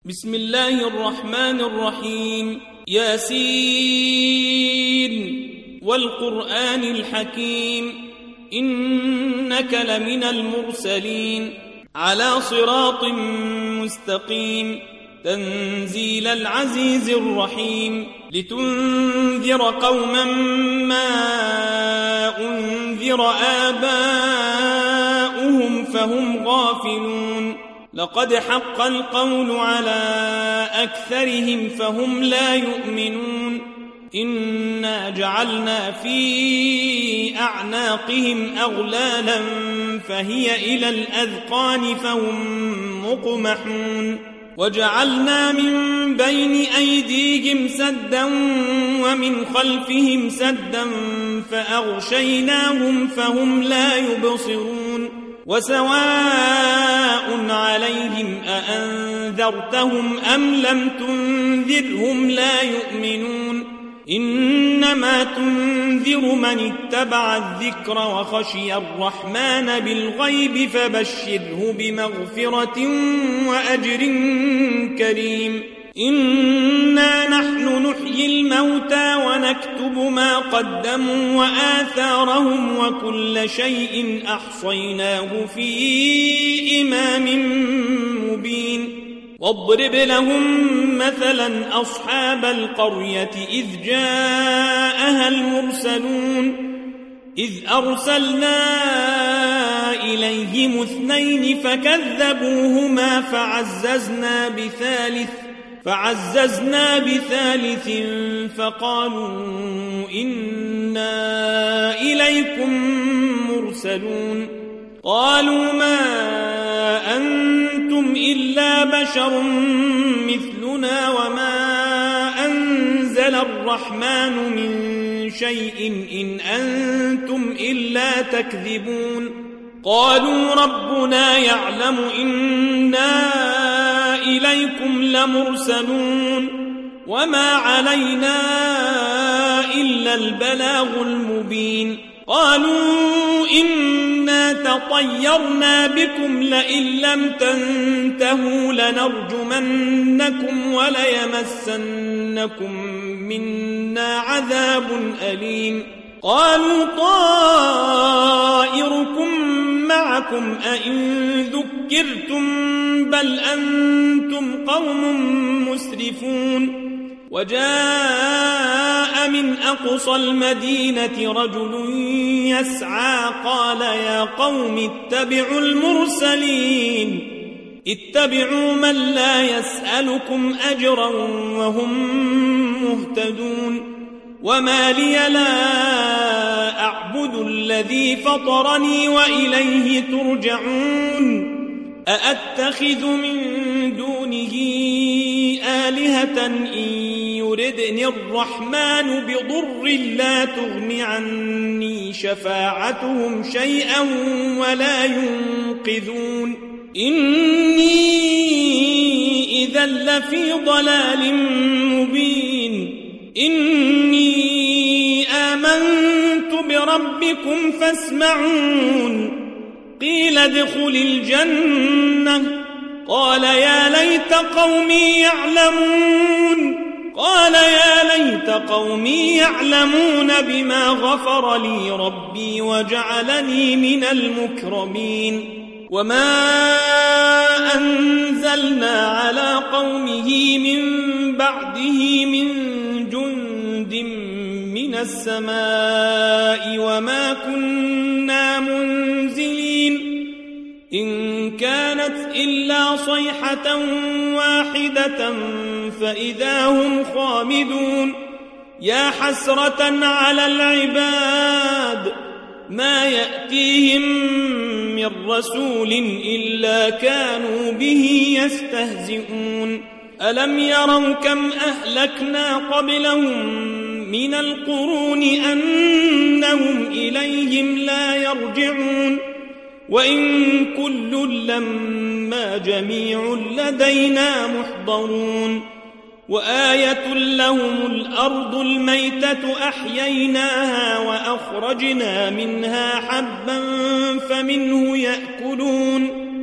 بسم الله الرحمن الرحيم. ياسين والقرآن الحكيم إنك لمن المرسلين على صراط مستقيم تنزيل العزيز الرحيم لتنذر قوما ما أنذر آباؤهم فهم غافلون لقد حق القول على أكثرهم فهم لا يؤمنون إنا جعلنا في أعناقهم أغلالا فهي إلى الأذقان فهم مقمحون وجعلنا من بين أيديهم سدا ومن خلفهم سدا فأغشيناهم فهم لا يبصرون وسواء عليهم أأنذرتهم أم لم تنذرهم لا يؤمنون إنما تنذر من اتبع الذكر وخشي الرحمن بالغيب فبشره بمغفرة وأجر كريم إنا نحن نحيي الموتى ونكتب ما قدموا وآثارهم وكل شيء أحصيناه في إمام مبين واضرب لهم مثلا أصحاب القرية إذ جاءها المرسلون إذ أرسلنا إليهم 2 فكذبوهما فعززنا بثالث فقالوا إنا إليكم مرسلون قالوا ما أنتم إلا بشر مثلنا وما أنزل الرحمن من شيء إن أنتم إلا تكذبون قالوا ربنا يعلم إنا إليكم لمرسلون وما علينا إلا البلاغ المبين قالوا إنا تطيرنا بكم لئن لم تنتهوا لنرجمنكم وليمسنكم منا عذاب أليم قالوا طائركم معكم أئن ذكرتم بل أنتم قوم مسرفون وجاء من أقصى المدينة رجل يسعى قال يا قوم اتبعوا المرسلين اتبعوا من لا يسألكم أجرا وهم مهتدون وما لي لا أعبد الذي فطرني وإليه ترجعون أأتخذ من دونه آلهة إن يردني الرحمن بضر لا تغن عني شفاعتهم شيئا ولا ينقذون إني إذا لفي ضلال مبين إني آمنت بربكم فاسمعون قيل ادخل الجنة قال يا ليت قومي يعلمون بما غفر لي ربي وجعلني من المكرمين وما أنزلنا على قومه من بعده من جند من السماء وما كنا منزلين إن كانت إلا صيحة واحدة فإذا هم خامدون يا حسرة على العباد ما يأتيهم من رسول إلا كانوا به يستهزئون ألم يروا كم أهلكنا قبلهم من القرون أنهم إليهم لا يرجعون وإن كل لما جميع لدينا محضرون وآية لهم الأرض الميتة أحييناها وأخرجنا منها حبا فمنه يأكلون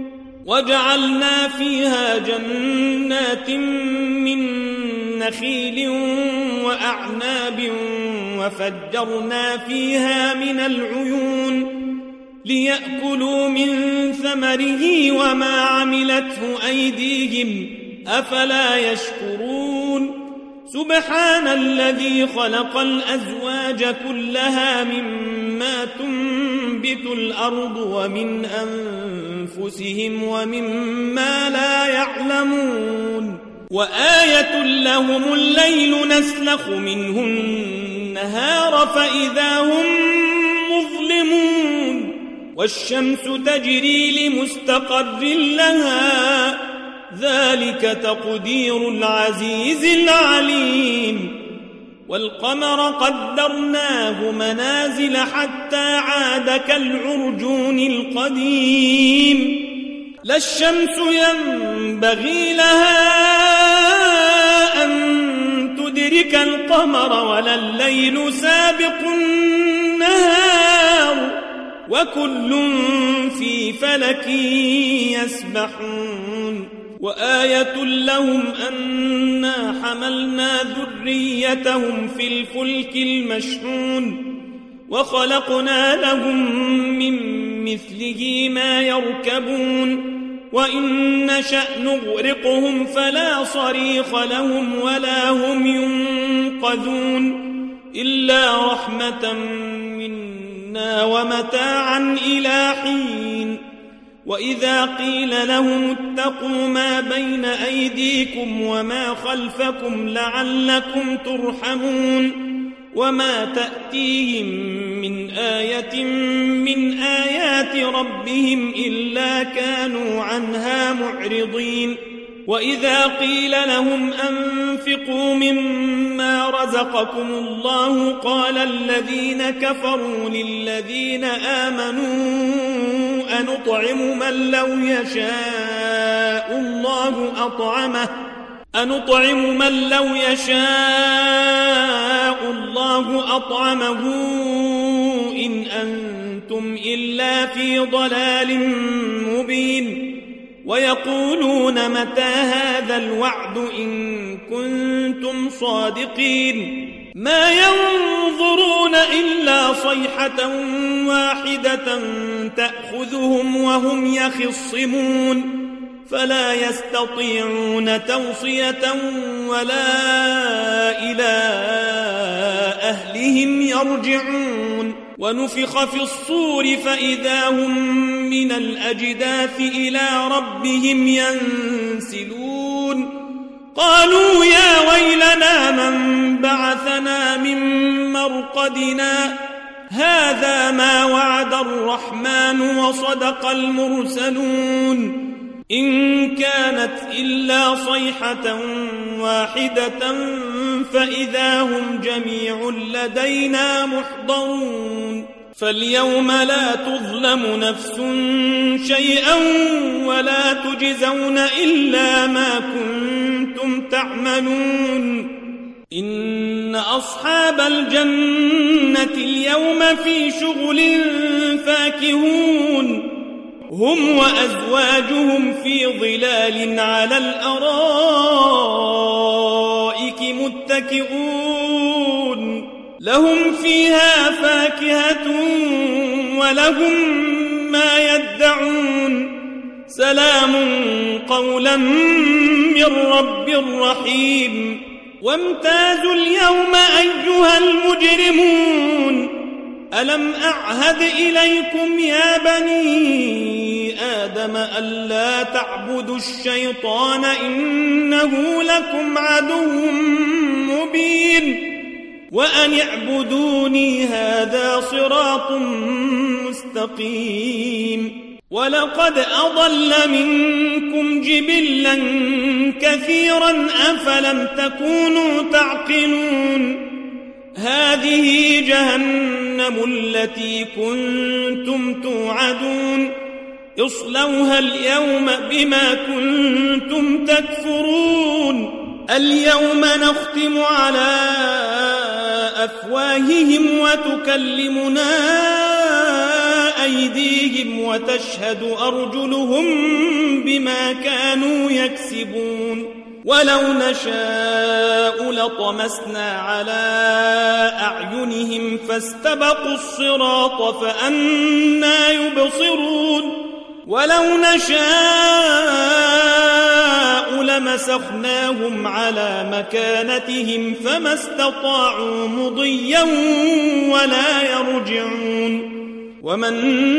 وجعلنا فيها جنات من نخيل وأعناب وفجرنا فيها من العيون ليأكلوا من ثمره وما عملته أيديهم أفلا يشكرون سبحان الذي خلق الأزواج كلها مما تنبت الأرض ومن أنفسهم ومما لا يعلمون وآية لهم الليل نسلخ منه النهار فإذا هم مظلمون والشمس تجري لمستقر لها ذلك تقدير العزيز العليم والقمر قدرناه منازل حتى عاد كالعرجون القديم لا الشمس ينبغي لها أن تدرك القمر ولا الليل سابق النهار وكل في فلك يسبحون وآية لهم أنا حملنا ذريتهم في الفلك المشحون وخلقنا لهم من مثله ما يركبون وإن نشأ نغرقهم فلا صريخ لهم ولا هم ينقذون إلا رحمة منا ومتاعا إلى حين وإذا قيل لهم اتقوا ما بين أيديكم وما خلفكم لعلكم ترحمون وما تأتيهم من آية من آيات ربهم إلا كانوا عنها معرضين وإذا قيل لهم أنفقوا مما رزقكم الله قال الذين كفروا للذين آمنوا أنطعم من لو يشاء الله أطعمه إن أنتم إلا في ضلال مبين ويقولون متى هذا الوعد إن كنتم صادقين ما ينظرون إلا صيحة واحدة تأخذهم وهم يخصمون فلا يستطيعون توصية ولا إلى أهلهم يرجعون ونفخ في الصور فإذا هم من الأجداث إلى ربهم ينسلون قالوا يا ويلنا من بعثنا من مرقدنا هذا ما وعد الرحمن وصدق المرسلون إن كانت إلا صيحة واحدة فإذا هم جميع لدينا محضرون فاليوم لا تظلم نفس شيئا ولا تجزون إلا ما كنتم تعملون إن أصحاب الجنة اليوم في شغل فاكهون هم وأزواجهم في ظلال على الأرائك متكئون لهم فيها فاكهة ولهم ما يدعون سلام قولا من رب رحيم وامتازوا اليوم أيها المجرمون ألم أعهد إليكم يا بني آدم ألا تعبدوا الشيطان إنه لكم عدو مبين وأن اعبدوني هذا صراط مستقيم ولقد أضل منكم جبلا كثيرا أفلم تكونوا تعقلون هذه جهنم التي كنتم توعدون اصلوها اليوم بما كنتم تكفرون اليوم نختم على أفواههم وتكلمنا أيديهم وتشهد أرجلهم بما كانوا يكسبون ولو نشاء لطمسنا على أعينهم فاستبقوا الصراط فأنى يبصرون ولو نشاء لمسخناهم على مكانتهم فما استطاعوا مضيا ولا يرجعون ومن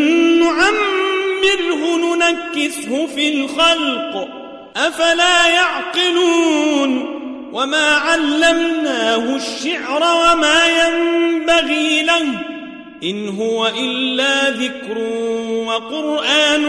نعمره ننكسه في الخلق أفلا يعقلون وما علمناه الشعر وما ينبغي له إن هو إلا ذكر وقرآن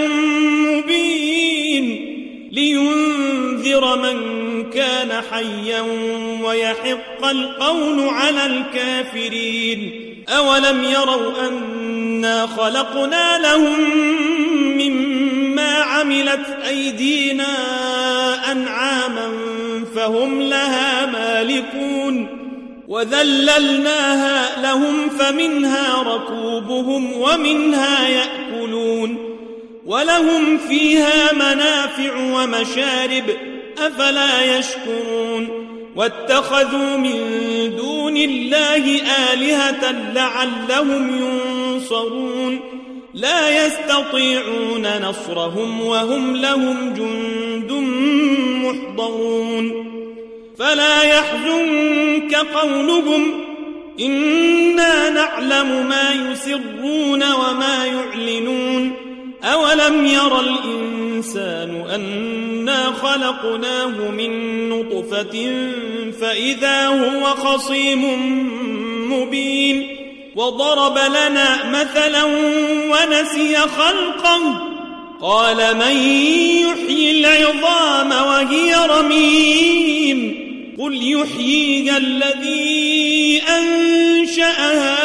مبين لينذر من كان حيا ويحق القول على الكافرين أولم يروا أنا خلقنا لهم مما عملت أيدينا أنعاما فهم لها مالكون وذللناها لهم فمنها ركوبهم ومنها يأكلون ولهم فيها منافع ومشارب أفلا يشكرون واتخذوا من دون الله آلهة لعلهم ينصرون لا يستطيعون نصرهم وهم لهم جند محضرون فلا يحزنك قولهم إنا نعلم ما يسرون وما يعلنون أولم ير الإنسان أنا خلقناه من نطفة فإذا هو خصيم مبين وضرب لنا مثلا ونسي خلقه قال من يحيي العظام وهي رميم قل يحييها الذي أنشأها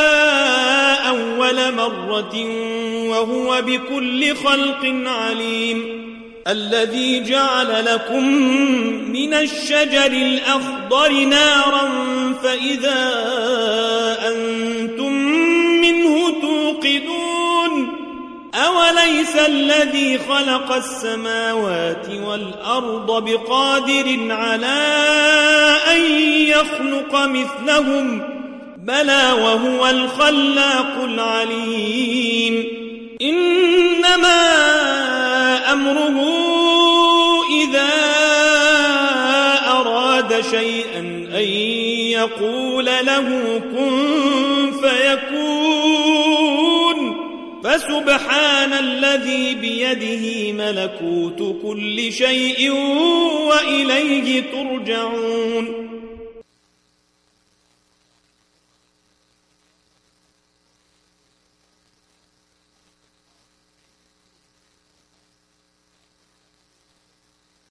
أول مرة وهو بكل خلق عليم الذي جعل لكم من الشجر الأخضر نارا فإذا أنتم منه توقدون أوليس الذي خلق السماوات والأرض بقادر على أن يخلق مثلهم بلى وهو الخلاق العليم إنما أمره إذا أراد شيئا أن يقول له كن فيكون فسبحان الذي بيده ملكوت كل شيء وإليه ترجعون